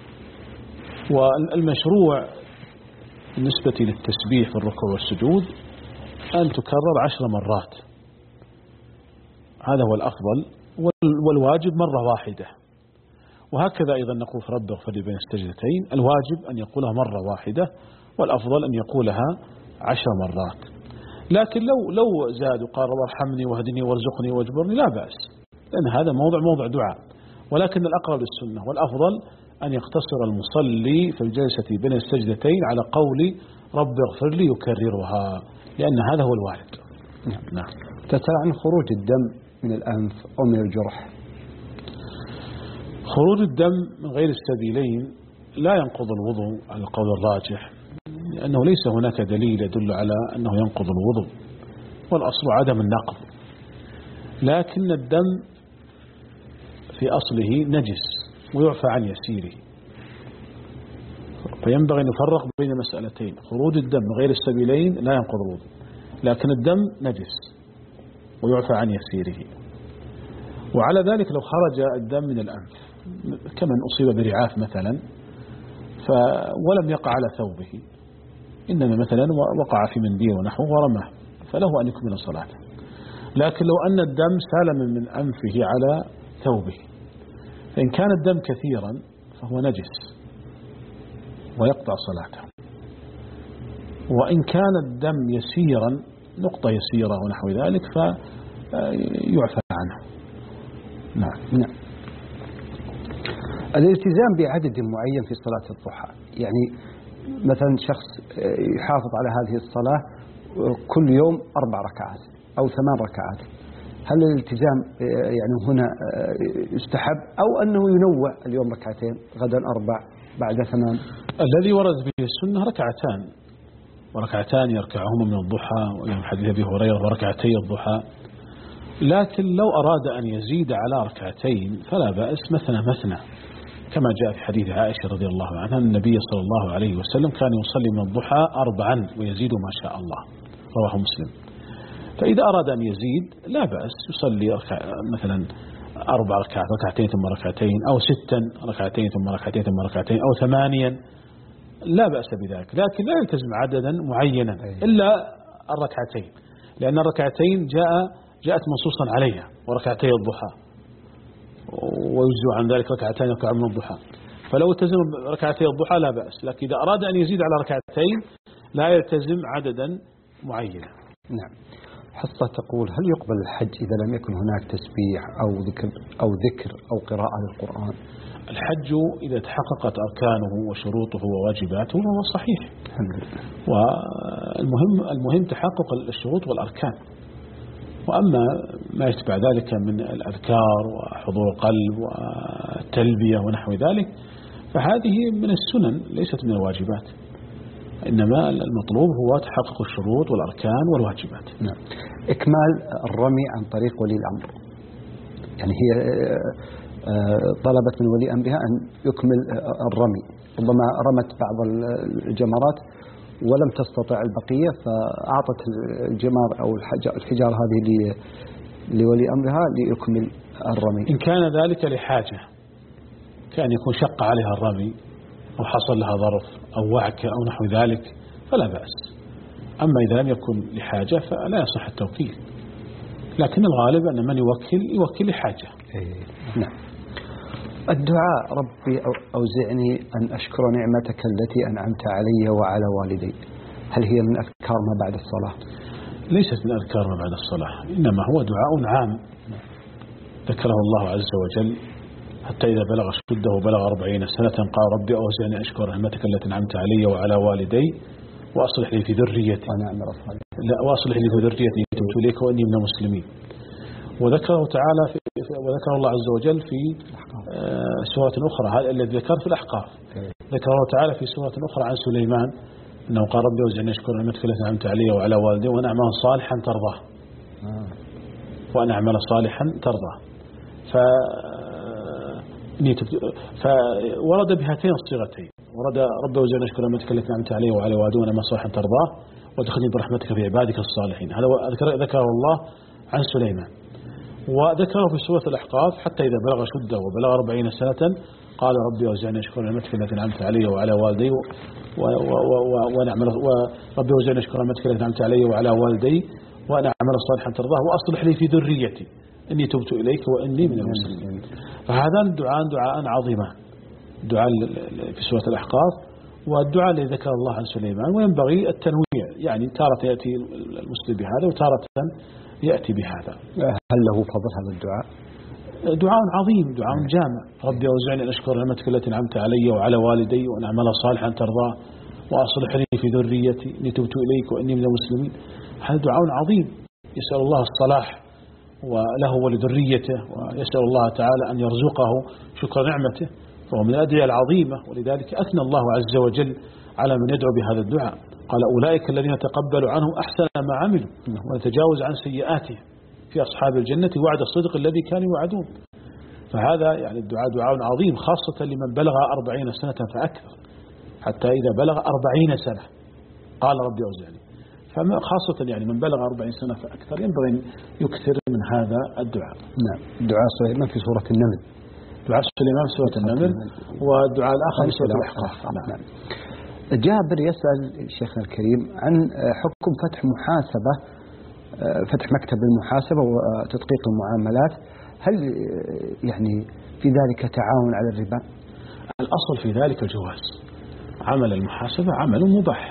S2: والمشروع بالنسبة للتسبيح في الركوع والسجود أن تكرر عشر مرات، هذا هو الأفضل، والواجب مرة واحدة. وهكذا أيضا نقول في رب اغفر لي بين السجدتين، الواجب أن يقولها مرة واحدة، والأفضل أن يقولها عشر مرات. لكن لو لو زاد وقال رب ارحمني واهدني وارزقني واجبرني لا بأس، لأن هذا موضع موضع دعاء. ولكن الأقرب للسنة والأفضل أن يقتصر المصلي في الجلسة بين السجدتين على قول رب اغفر لي يكررها، لأن هذا هو الوارد.
S1: نعم. نعم. تسأل عن خروج الدم من الأنف أو من الجرح.
S2: خروج الدم من غير السبيلين لا ينقض الوضوء على القول الراجح، لأنه ليس هناك دليل يدل على أنه ينقض الوضوء، والأصل عدم النقض. لكن الدم في أصله نجس ويعفى عن يسيره، فينبغي أن نفرق بين مسألتين: خروج الدم من غير السبيلين لا ينقض الوضوء، لكن الدم نجس ويعفى عن يسيره. وعلى ذلك لو خرج الدم من الأنف كمن أصيب برعاف مثلا ف ولم يقع على ثوبه، إنما مثلا وقع في منديل ونحوه ورماه، فله أن يكمل صلاته. لكن لو أن الدم سال من أنفه على ثوبه، فإن كان الدم كثيرا فهو نجس ويقطع صلاته، وإن كان الدم يسيرا نقطة يسيرة ونحو ذلك فيعفى عنه.
S1: نعم. نعم. الالتزام بعدد معين في صلاة الضحى، يعني مثلا شخص يحافظ على هذه الصلاة كل يوم أربع ركعات أو ثمان ركعات، هل الالتزام يعني هنا يستحب أو أنه ينوع اليوم ركعتين غدا أربع بعد ثمان؟
S2: الذي ورد به السنة ركعتان وركعتان يركعهما من الضحى، ويوم حديث أبي هريرة وركعتي الضحى. لكن لو أراد أن يزيد على ركعتين فلا بأس مثنى مثنى، كما جاء في حديث عائشة رضي الله عنها: النبي صلى الله عليه وسلم كان يصلي من الضحى أربعا ويزيد ما شاء الله، رواه مسلم. فإذا أراد أن يزيد لا بأس، يصلي مثلا أربع ركعات ركعتين ثم ركعتين، أو ستا ركعتين ثم ركعتين ثم ركعتين، أو ثمانيا، لا بأس بذلك. لكن لا يلتزم عددا معينا إلا الركعتين، لأن الركعتين جاء جاءت منصوصا عليها، وركعتي الضحى، ويجزء عن ذلك ركعتين يركع من الضحى. فلو التزم ركعتي الضحى لا بأس، لكن إذا أراد أن يزيد على ركعتين لا يلتزم عددا معينا.
S1: نعم. حصة تقول: هل يقبل الحج إذا لم يكن هناك تسبيح أو ذكر أو ذكر أو قراءة للقرآن؟
S2: الحج إذا تحققت أركانه وشروطه وواجباته فهو صحيح.
S1: الحمد لله.
S2: والمهم المهم تحقق الشروط والأركان، وأما ما يتبع ذلك من الأذكار وحضور القلب والتلبية ونحو ذلك فهذه من السنن ليست من الواجبات، إنما المطلوب هو تحقق الشروط والأركان والواجبات.
S1: نعم. إكمال الرمي عن طريق ولي الأمر، يعني هي طلبت من ولي أمرها أن يكمل الرمي، ربما رمت بعض الجمرات ولم تستطع البقية فأعطت الجمار أو الحجار هذه لولي أمرها ليكمل الرمي.
S2: إن كان ذلك لحاجة، كان يكون شق عليها الرمي أو حصل لها ظرف أو وعكة أو نحو ذلك فلا بأس. أما إذا لم يكن لحاجة فلا يصح التوكيل، لكن الغالب أن من يوكل يوكل لحاجة.
S1: نعم. الدعاء: ربي أوزعني أن أشكر نعمتك التي أنعمت علي وعلى والدي، هل هي من أذكار ما بعد الصلاة؟
S2: ليست من أذكار ما بعد الصلاة، إنما هو دعاء عام ذكره الله عز وجل حتى إذا بلغ شده وبلغ أربعين سنة قال: ربي أوزعني أشكر نعمتك التي أنعمت علي وعلى والدي وأصلح لي في ذريتي لا وأصلح لي في ذريتي تبت إليك وإني من المسلمين. وذكره تعالى في وذكر الله عز وجل في سورة أخرى، هذا الذي ذكر في الأحقاف. ذكر الله تعالى في سورة أخرى عن سليمان أنه قال ربي أوزعني أشكر نعمتك التي أنعمت علي وعلى والدي وأن أعمل صالحا ترضاه وأن أعمل صالحا ترضاه. ف فورد بهاتين الصيغتين، ورد ربي أوزعني أشكر نعمتك التي أنعمت علي وعلى والدي وأن أعمل صالحا ترضاه وادخلني برحمتك في عبادك الصالحين. هذا ذكره الله عن سليمان. وذكره في سورة الأحقاف حتى إذا بلغ شده وبلغ أربعين سنة قال ربي أوزعني أشكر نعمتك التي أنعمت علي وعلى والدي ونعمل وربي أوزعني أشكر نعمتك التي أنعمت علي وعلى والدي وأنا أعمل صالحا ترضاه وأصلح لي في ذريتي إني تبت إليك وإني من المسلمين. فهذا الدعاء دعاء عظيمان، دعاء في سورة الأحقاف والدعاء الذي ذكر الله عن سليمان. وينبغي التنويع، يعني تارة يأتي المسلم بهذا وتارة يأتي بهذا.
S1: هل له فضل هذا الدعاء؟
S2: دعاء عظيم، دعاء جامع. ربي أوزعني أن أشكر نعمتك التي أنعمت علي وعلى والدي وأن أعمل صالحا ترضاه وأصلح لي في ذريتي إني تبت إليك وإني من المسلمين. هذا دعاء عظيم يسأل الله الصلاح وله ولذريته، ويسأل الله تعالى أن يرزقه شكر نعمته، فهو من الأدعية العظيمة. ولذلك أثنى الله عز وجل على من يدعو بهذا الدعاء، قال أولئك الذين تقبلوا عنهم أحسن ما عملوا ونتجاوز عن سيئاتهم في أصحاب الجنة وعد الصدق الذي كانوا يوعدون. فهذا يعني الدعاء دعاء عظيم خاصة لمن بلغ أربعين سنة فأكثر، حتى إذا بلغ أربعين سنة قال ربي أوزعني. فخاصة يعني من بلغ أربعين سنة فأكثر ينبغي أن يكثر من هذا الدعاء.
S1: نعم. دعاء سليمان في سورة النمل،
S2: دعاء سليمان في سورة النمل، والدعاء الآخر في سورة الأحقاف.
S1: نعم. جابر يسأل شيخنا الكريم عن حكم فتح محاسبة، فتح مكتب المحاسبة وتدقيق المعاملات، هل يعني في ذلك تعاون على الربا؟
S2: الأصل في ذلك الجواز. عمل المحاسبة عمل مباح،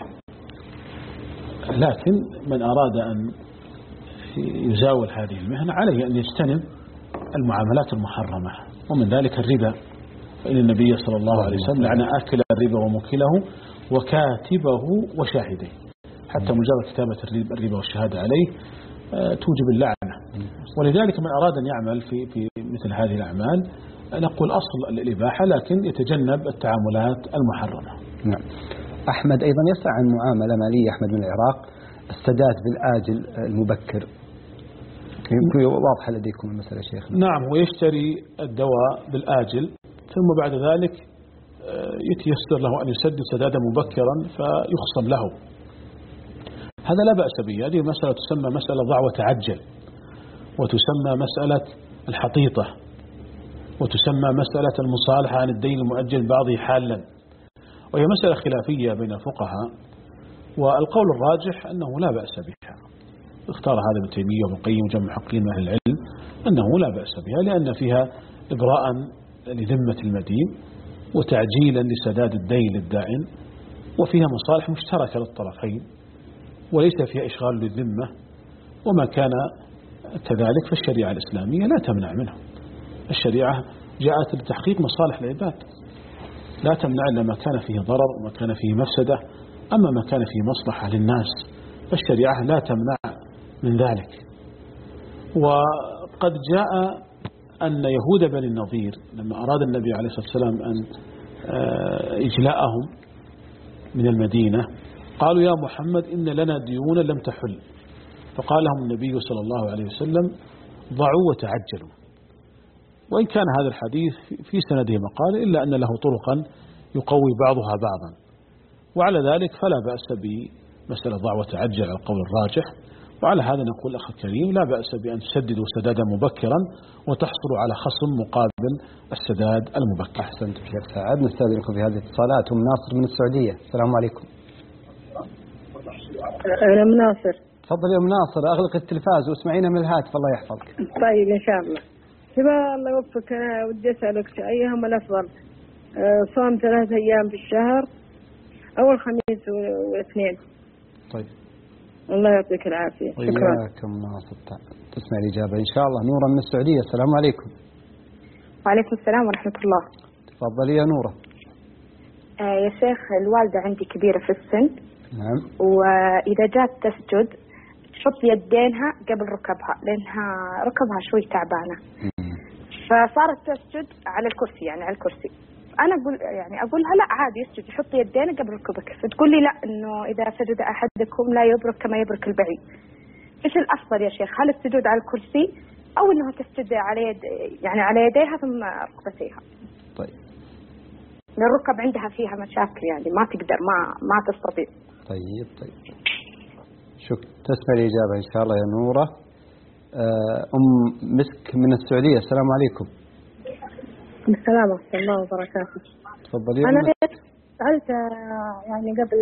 S2: لكن من أراد أن يزاول هذه المهنة عليه أن يجتنب المعاملات المحرمة، ومن ذلك الربا، فإن النبي صلى الله عليه وسلم لعن آكل الربا وموكله وكاتبه وشاهده. حتى مجرد كتابة الربا والشهادة عليه توجب اللعنة. ولذلك من أراد أن يعمل في في مثل هذه الأعمال نقول أصل الإباحة، لكن يتجنب التعاملات المحرمة.
S1: نعم. أحمد أيضا يسأل عن معاملة مالية، أحمد من العراق، السداد بالآجل المبكر، واضحة لديكم المسألة شيخ؟
S2: نعم، هو يشتري الدواء بالآجل ثم بعد ذلك يتيسر له أن يسدد سدادا مبكرا فيخصم له. هذا لا بأس به. هذه مسألة تسمى مسألة ضع وتعجل، وتسمى مسألة الحطيطة، وتسمى مسألة المصالحة عن الدين المؤجل بعضه حالا، وهي مسألة خلافية بين الفقهاء، والقول الراجح أنه لا بأس بها. اختار هذا ابن تيمية وابن القيم وجمع محققين من أهل العلم أنه لا بأس بها، لأن فيها إبراء لذمة المدين وتعجيلا لسداد الدين للدائن، وفيها مصالح مشتركة للطرفين وليس فيها إشغال للذمة. وما كان كذلك فالشريعة الإسلامية لا تمنع منه. الشريعة جاءت لتحقيق مصالح العباد، لا تمنع إلا ما كان فيه ضرر وما كان فيه مفسدة. أما ما كان فيه مصلحة للناس فالشريعة لا تمنع من ذلك. وقد جاء أن يهود بني النضير لما أراد النبي عليه الصلاة والسلام أن إجلاءهم من المدينة قالوا يا محمد إن لنا ديونا لم تحل، فقال لهم النبي صلى الله عليه وسلم ضعوا وتعجلوا. وإن كان هذا الحديث في سنده مقال إلا أن له طرقا يقوي بعضها بعضا، وعلى ذلك فلا بأس بمسألة ضع وتعجل على القول الراجح. وعلى هذا نقول أخي الكريم لا بأس بأن تسددوا سدادا مبكرا وتحصلوا على خصم مقابل السداد المبكر.
S1: أحسنت شيخ سعد. نستأذنكم في هذه الاتصالات. أم ناصر من السعودية، السلام عليكم.
S11: أنا أم ناصر.
S1: تفضل يا أم ناصر، أغلق التلفاز واسمعينا من الهاتف الله يحفظك.
S11: طيب إن شاء الله. شباب الله يوفقك، أنا ودي أسألك أيهما الأفضل، صوم ثلاث أيام في الشهر أو الخميس والاثنين؟
S1: طيب
S11: الله يعطيك العافية. شكرا.
S1: وياكم ناصر. تسمع الإجابة إن شاء الله. نورة من السعودية، السلام عليكم.
S12: وعليكم السلام ورحمة الله.
S1: تفضلي يا نورة.
S12: آه يا شيخ، الوالدة عندي كبيرة في السن.
S1: نعم.
S12: وإذا جات تسجد تحط يدينها قبل ركبها لأنها ركبها شوي تعبانة. مم. فصارت تسجد على الكرسي، يعني على الكرسي، انا اقول يعني اقولها لا عادي يسجد، يحط يدينه قبل ركبك، فتقول لي لا انه اذا سجد احدكم لا يبرك كما يبرك البعير. ايش الافضل يا شيخ؟ هل السجود على الكرسي او انها تسجد على يد يعني على يديها ثم ركبتيها؟
S1: طيب.
S12: الركب عندها فيها مشاكل يعني ما تقدر ما ما تستطيع.
S1: طيب طيب. شكرا، تسمع الإجابة إن شاء الله يا نورة. أم مسك من السعودية، السلام عليكم.
S13: السلام ورحمة الله وبركاته.
S1: تفضلي.
S13: أنا سألت يعني قبل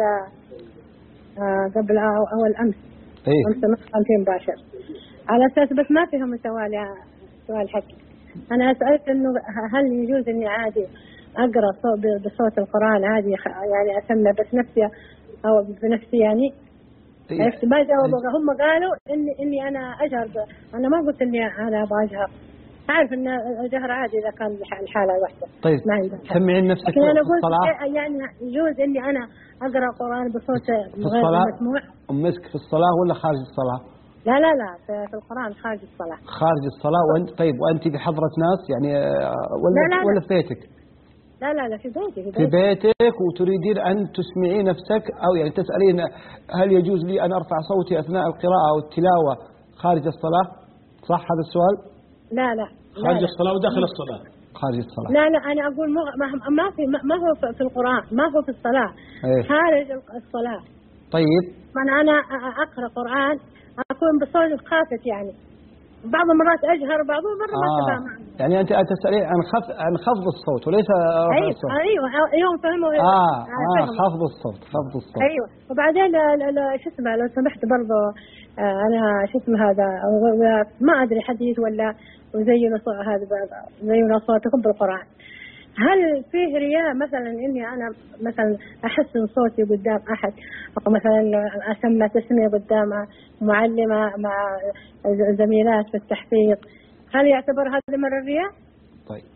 S13: قبل أول أمس.
S1: إيه.
S13: أمس ما في مباشر. على أساس بس ما فيهم سؤال سؤال حقي. أنا سألت إنه هل يجوز إني عادي أقرأ بصوت القرآن عادي يعني أسمع بس نفسي أو بنفسي يعني. عرفت ما جاوبوا، هم قالوا إني إني أنا أجهر، أنا ما قلت إني أنا أبغى أجهر، أعرف إن الجهر عادي إذا كان الحالة واحدة.
S1: طيب سمعين نفسك في
S13: الصلاة. يعني يجوز إني أنا أقرأ قرآن بصوت غير مسموع.
S1: أمسك في الصلاة ولا خارج الصلاة؟
S13: لا لا لا في القرآن خارج الصلاة.
S1: خارج الصلاة وأنت طيب وأنت بحضرة ناس يعني ولا
S13: لا لا
S1: ولا
S13: لا.
S1: في بيتك؟
S13: لا لا لا في بيتي في,
S1: في بيتك وتريدين أن تسمعي نفسك أو يعني تسألين هل يجوز لي أن أرفع صوتي أثناء القراءة أو التلاوة خارج الصلاة؟ صح هذا السؤال؟
S13: لا لا
S2: خارج
S13: لا
S2: الصلاة وداخل الصلاة.
S1: خارج الصلاة.
S13: لا لا أنا أقول ما ما في ما هو في القرآن، ما هو في الصلاة.
S1: أيه.
S13: خارج الصلاة.
S1: طيب.
S13: من أنا أقرأ قرآن أكون بصوت خافت يعني. بعض المرات أجهر بعض المرات ما
S1: آه.
S13: تفهم.
S1: يعني أنت تسألين عن خفض عن خفض الصوت وليس رفع
S13: أيوة
S1: الصوت.
S13: أيوة أيوة فهموا.
S1: آه آه خفض الصوت خفض الصوت.
S13: أيوة وبعدين شو اسمه لو سمحت برضه أنا شو اسمه هذا ما أدري حديث ولا وزينوا صوت هذا زينوا صوتكم بالقرآن. هل فيه رياء مثلا إني أنا مثلا أحسن صوتي قدام أحد أو مثلا أسمى تسمية قدام معلمة مع زميلات في التحقيق، هل يعتبر هذا من الرياء؟
S1: طيب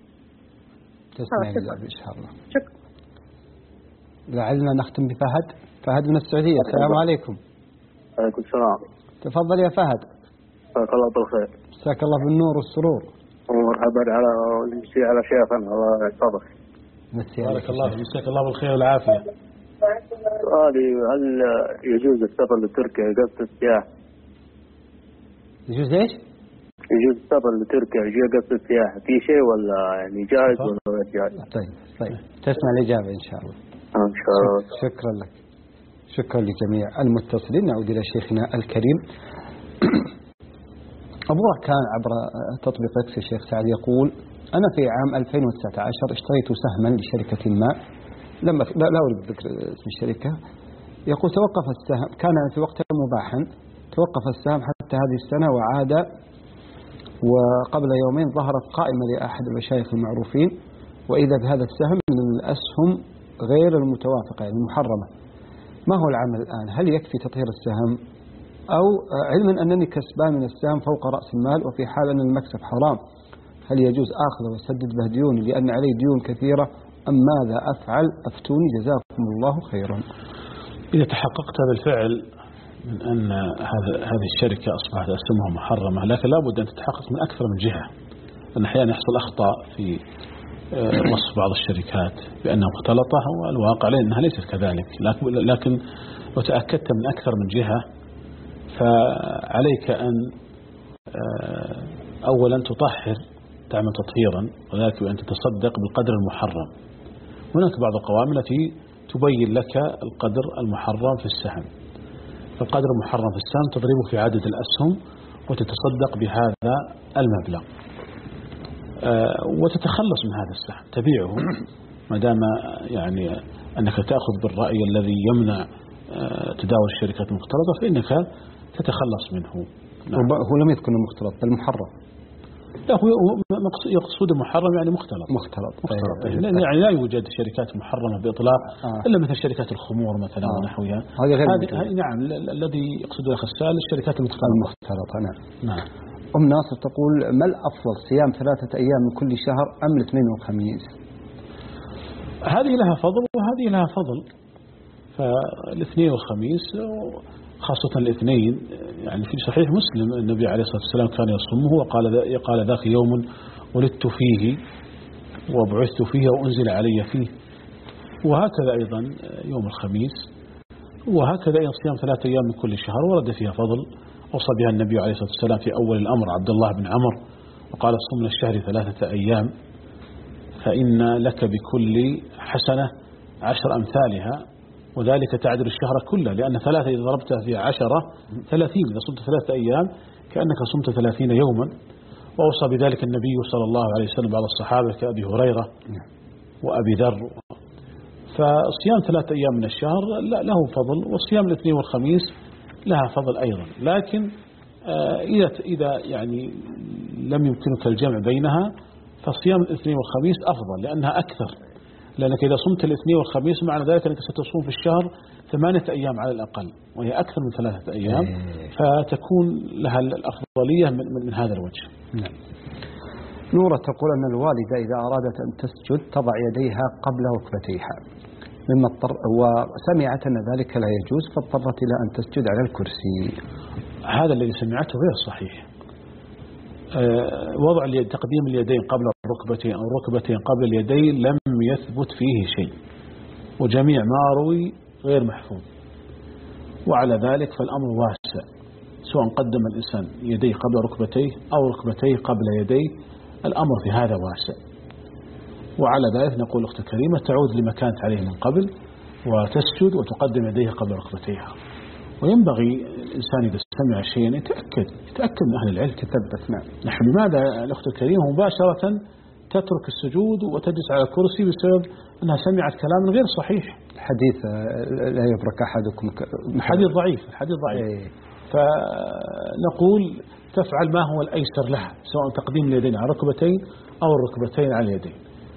S1: تسمعي الإجابة إن شاء الله.
S13: شكرا.
S1: لعلنا نختم بفهد. فهد من السعودية، السلام عليكم.
S14: عليكم السلام.
S1: تفضل يا فهد.
S14: مساك الله بالخير.
S1: مساك الله بالنور والسرور.
S14: ومرحبا على نمسي على شيخنا الله يحفظك.
S2: بارك الله فيك، مساك الله بالخير والعافية.
S14: سؤالي هل يجوز السفر لتركيا قصد السياحة؟
S1: يجوز ايش؟
S14: يجوز السفر لتركيا قصد السياحة في شيء ولا يعني جائز ولا غير جائز؟
S1: طيب طيب تسمع الإجابة إن شاء الله.
S14: إن شاء الله.
S1: شكرا لك. شكرا لجميع المتصلين. نعود إلى شيخنا الكريم. أبو كان عبر تطبيق اكس الشيخ سعد يقول أنا في عام ألفين وتسعة عشر اشتريت سهما لشركة ما، لما لا, لا أريد ذكر اسم الشركة. يقول توقف السهم، كان في وقت مباحا، توقف السهم حتى هذه السنة وعاد، وقبل يومين ظهرت قائمة لأحد المشايخ المعروفين وإذا بهذا السهم من الأسهم غير المتوافقة يعني المحرمة. ما هو العمل الآن؟ هل يكفي تطهير السهم أو علما أنني كسبان من السهم فوق رأس المال وفي حال أن المكسب حرام هل يجوز آخذ وسدد به ديوني لأن علي ديون كثيرة أم ماذا أفعل؟ أفتوني جزاكم الله خيرا.
S2: إذا تحققت بالفعل من أن هذا هذه الشركة أصبحت أسهمها محرمة، لكن لابد أن تتحقق من أكثر من جهة، أن أحيانا يحصل أخطاء في وصف بعض الشركات بأنها مختلطة والواقع لأنها ليست كذلك، لكن لو تأكدت من أكثر من جهة فعليك أن أولا تطهر، تعمل تطهيرا، وذلك بأن تتصدق بالقدر المحرم. هناك بعض القوائم التي تبين لك القدر المحرم في السهم، القدر المحرم في السهم تضربه في عدد الأسهم وتتصدق بهذا المبلغ وتتخلص من هذا السهم، تبيعه ما دام يعني أنك تأخذ بالرأي الذي يمنع تداول الشركات المختلطة فإنك تتخلص منه.
S1: نعم. هو لم يذكر المختلط بل محرم.
S2: لا هو يقصد محرم يعني مختلط
S1: مختلط,
S2: مختلط. طيب. يعني طيب. لا يوجد شركات محرمة بإطلاق آه. إلا مثل شركات الخمور مثلا آه. ونحوها.
S1: هذه غير
S2: هذه نعم الذي يقصده الخسال الشركات المختلطة.
S1: المختلطة نعم.
S2: نعم.
S1: أم ناصر تقول ما الأفضل صيام ثلاثة أيام من كل شهر أم الاثنين والخميس؟
S2: هذه لها فضل وهذه لها فضل. فالاثنين والخميس خاصة الاثنين يعني في صحيح مسلم النبي عليه الصلاة والسلام كان يصومه وقال قال ذاك يوم ولدت فيه وبعثت فيه وأنزل علي فيه. وهكذا أيضا يوم الخميس، وهكذا أيضا صيام ثلاثة أيام من كل شهر ورد فيها فضل، أوصى بها النبي عليه الصلاة والسلام في أول الأمر عبد الله بن عمر، وقال صم الشهر ثلاثة أيام فإن لك بكل حسنة عشر أمثالها، وذلك تعدل الشهر كله، لأن ثلاثة إذا ضربتها في عشرة ثلاثين، إذا صمت ثلاثة أيام كأنك صمت ثلاثين يوما. وأوصى بذلك النبي صلى الله عليه وسلم بعض الصحابة كأبي هريرة وأبي ذر. فصيام ثلاثة أيام من الشهر له فضل، والصيام الاثنين والخميس لها فضل أيضا، لكن إذا إذا يعني لم يمكنك الجمع بينها فصيام الاثنين والخميس أفضل لأنها أكثر، لأنك إذا صمت الاثنين والخميس معنى ذلك أنك ستصوم في الشهر ثمانية أيام على الأقل، وهي أكثر من ثلاثة أيام، فتكون لها الأفضلية من, من هذا الوجه.
S1: نعم. نورة تقول أن الوالدة إذا أرادت أن تسجد تضع يديها قبل ركبتيها، مما اضطر وسمعت أن ذلك لا يجوز فاضطرت إلى أن تسجد على الكرسي.
S2: هذا الذي سمعته غير صحيح. أه وضع اليد تقديم اليدين قبل الركبتين أو الركبتين قبل اليدين لم يثبت فيه شيء، وجميع ما روي غير محفوظ، وعلى ذلك فالأمر واسع، سواء قدم الإنسان يديه قبل ركبتيه أو ركبتيه قبل يديه، الأمر في هذا واسع. وعلى ذلك نقول أخت كريمة تعود لما كانت عليه من قبل وتسجد وتقدم يديها قبل ركبتيها. وينبغي الإنسان إذا سمع شيئا يتأكد يتأكد من أهل العلم تثبت. نعم. نحن لماذا الأخت الكريمة مباشرة تترك السجود وتجلس على الكرسي بسبب أنها سمعت كلام غير صحيح؟
S1: الحديث لا يبرك أحدكم
S2: الحديث ضعيف الحديث ضعيف ايه. فنقول تفعل ما هو الأيسر لها، سواء تقديم اليدين على الركبتين أو الركبتين على اليدين.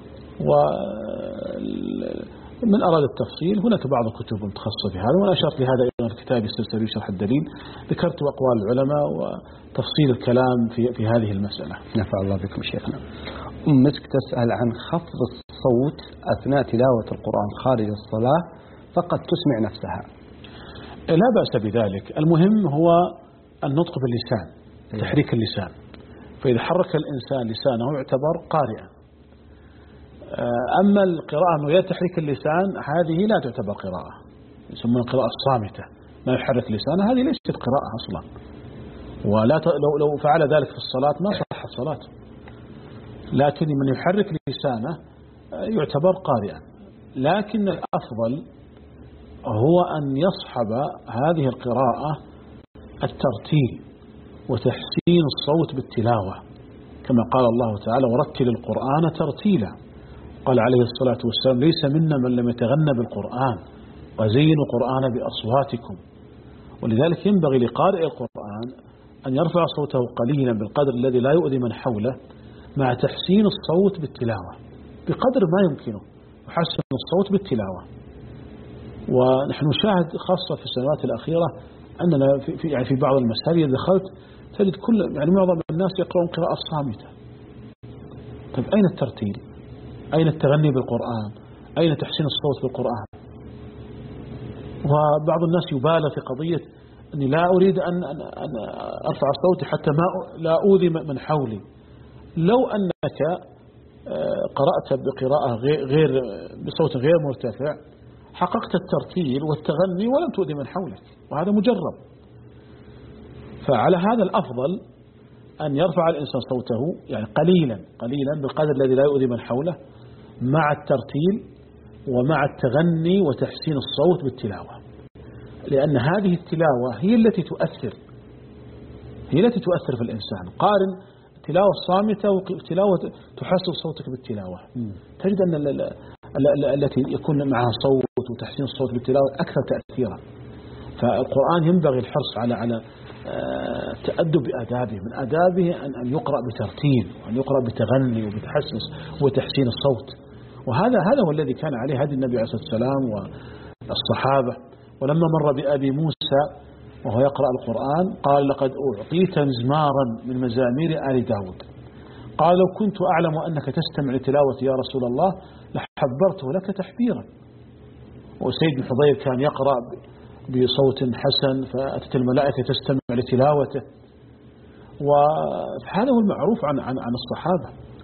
S2: ومن أراد التفصيل هناك بعض الكتب المتخصصة في هذا، وأنا أشرت لهذا أيضا في كتابي السلسلة شرح الدليل، ذكرت أقوال العلماء وتفصيل الكلام في في هذه المسألة.
S1: نفع الله بكم شيخنا. أم مسك تسأل عن خفض الصوت أثناء تلاوة القرآن خارج الصلاة فقد تسمع نفسها.
S2: لا بأس بذلك، المهم هو النطق باللسان، تحريك اللسان، فإذا حرك الإنسان لسانه يعتبر قارئا. أما القراءة من غير تحريك اللسان هذه لا تعتبر قراءة، يسمونها القراءة الصامتة، ما يحرك لسانه، هذه ليست قراءة أصلا، ولا ت... لو لو فعل ذلك في الصلاة ما صح الصلاة. لكن من يحرك لسانه يعتبر قارئا، لكن الأفضل هو أن يصحب هذه القراءة الترتيل وتحسين الصوت بالتلاوة، كما قال الله تعالى ورتل القرآن ترتيلا. قال عليه الصلاة والسلام ليس منا من لم يتغنى بالقرآن وزينوا القرآن بأصواتكم. ولذلك ينبغي لقارئ القرآن أن يرفع صوته قليلا بالقدر الذي لا يؤذي من حوله، مع تحسين الصوت بالتلاوة بقدر ما يمكنه، وحسن الصوت بالتلاوة. ونحن نشاهد خاصة في السنوات الأخيرة أننا في, في, يعني في بعض المساجد دخلت تجد كل يعني معظم الناس يقرؤون قراءة صامتة. طيب أين الترتيل؟ أين التغني بالقرآن؟ أين تحسين الصوت بالقرآن؟ وبعض الناس يبالغ في قضية أني لا أريد أن, أن, أن أرفع صوتي حتى ما لا أؤذي من حولي. لو أنك قرأت بقراءة غير بصوت غير مرتفع حققت الترتيل والتغني ولم تؤذي من حولك، وهذا مجرب. فعلى هذا الأفضل أن يرفع الإنسان صوته يعني قليلا قليلا بالقدر الذي لا يؤذي من حوله، مع الترتيل ومع التغني وتحسين الصوت بالتلاوة، لأن هذه التلاوة هي التي تؤثر هي التي تؤثر في الإنسان. قارن التلاوة الصامتة وتلاوة تحسن صوتك بالتلاوة، تجد أن التي يكون معها صوت وتحسين الصوت بالتلاوة أكثر تأثيرا. فالقرآن ينبغي الحرص على على التأدب بآدابه، من آدابه أن أن يقرأ بترتيل وأن يقرأ بتغني وبتحسن وتحسين الصوت. وهذا هذا هو الذي كان عليه هدي النبي عليه الصلاة والسلام والصحابة. ولما مر بأبي موسى وهو يقرأ القرآن قال لقد أعطيت مزمارا من مزامير آل داود. قال لو كنت أعلم أنك تستمع لتلاوتي يا رسول الله لحبرته لك تحبيرا. وسيد بن حضير كان يقرأ بصوت حسن فأتت الملائكة تستمع لتلاوته. وهذا هو المعروف عن عن عن الصحابة.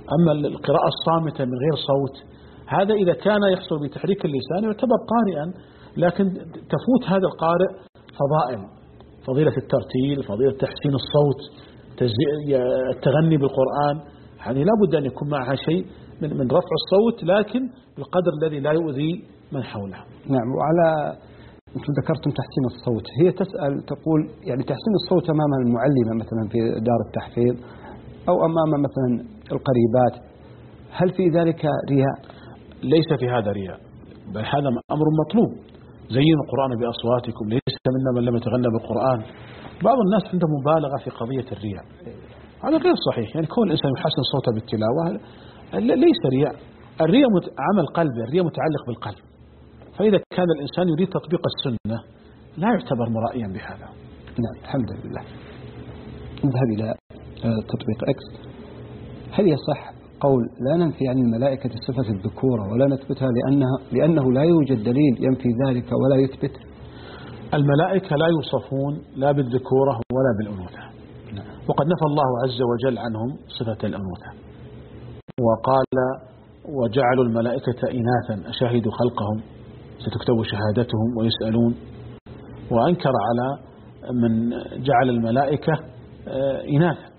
S2: أما القراءة الصامتة من غير صوت هذا إذا كان يحصل بتحريك اللسان يعتبر قارئا، لكن تفوت هذا القارئ فضائل، فضيلة الترتيل، فضيلة تحسين الصوت، التغني بالقرآن، هذه لا بد أن يكون معها شيء من من رفع الصوت لكن بالقدر الذي لا يؤذي من حوله.
S1: نعم. وعلى أنتم ذكرتم تحسين الصوت، هي تسأل تقول يعني تحسين الصوت أمام المعلمة مثلا في دار التحفيظ أو أمام مثلا القريبات، هل في ذلك رياء؟
S2: ليس في هذا رياء، بل هذا أمر مطلوب. زينوا القرآن بأصواتكم، ليس منا من لم يتغنى بالقرآن. بعض الناس عنده مبالغة في قضية الرياء، هذا غير صحيح. يعني كون الإنسان يحسن صوته بالتلاوة ليس رياء، الرياء عمل قلبي، الرياء متعلق بالقلب. فإذا كان الإنسان يريد تطبيق السنة لا يعتبر مرائيا بهذا.
S1: نعم الحمد لله. نذهب إلى تطبيق إكس. هل يصح قول لا ننفي عن الملائكة صفة الذكورة ولا نثبتها لأنها لأنه لا يوجد دليل ينفي ذلك ولا يثبت؟
S2: الملائكة لا يوصفون لا بالذكورة ولا بالأنوثة. نعم. وقد نفى الله عز وجل عنهم صفة الأنوثة وقال وجعلوا الملائكة إناثا أشهدوا خلقهم ستكتب شهادتهم ويسألون، وأنكر على من جعل الملائكة إناثا.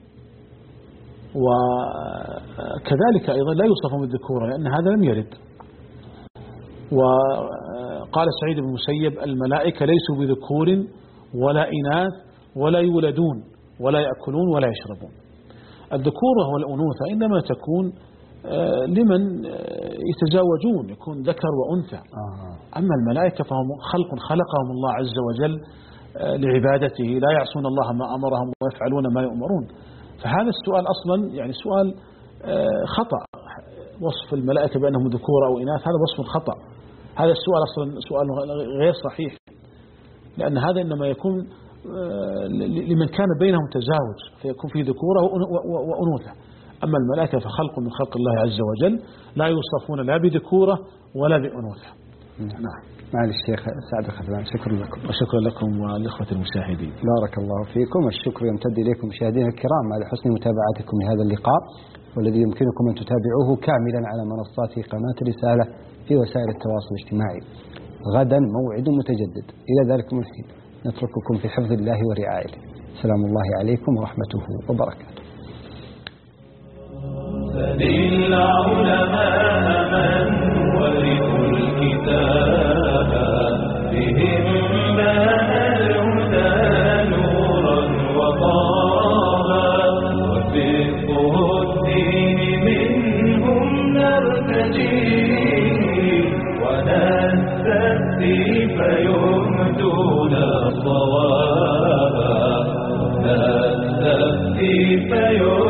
S2: وكذلك أيضا لا يوصفهم بالذكورة لأن هذا لم يرد. وقال سعيد بن المسيب الملائكة ليسوا بذكور ولا إناث ولا يولدون ولا يأكلون ولا يشربون. الذكورة والأنوثة إنما تكون لمن يتزاوجون، يكون ذكر وأنثى. أما الملائكة فهم خلق خلقهم الله عز وجل لعبادته، لا يعصون الله ما أمرهم ويفعلون ما يؤمرون. فهذا السؤال أصلا يعني سؤال خطأ، وصف الملائكة بأنهم ذكور أو إناث هذا وصف خطأ. هذا السؤال أصلا سؤال غير صحيح، لأن هذا إنما يكون لمن كان بينهم تزاوج فيكون فيه ذكورة وأنوثة. أما الملائكة فخلق من خلق الله عز وجل لا يوصفون لا بذكورة ولا بأنوثة.
S1: نعم. معالي الشيخ سعد الخذلان، شكرا لكم.
S2: وشكرا لكم والإخوة المشاهدين.
S1: بارك الله فيكم. الشكر يمتد إليكم مشاهدينا الكرام على حسن متابعتكم لهذا اللقاء، والذي يمكنكم أن تتابعوه كاملا على منصات قناة رسالة في وسائل التواصل الاجتماعي. غدا موعد متجدد، إلى ذلك الحين نترككم في حفظ الله ورعايته. سلام الله عليكم ورحمته وبركاته.
S15: فللعلماء من ورثوا الكتاب بهم بان الهدى نورا وطابا، وفقه الدين منهم نرتجيه ونستفتي فيهدون الصوابا، نستفتي فيهدون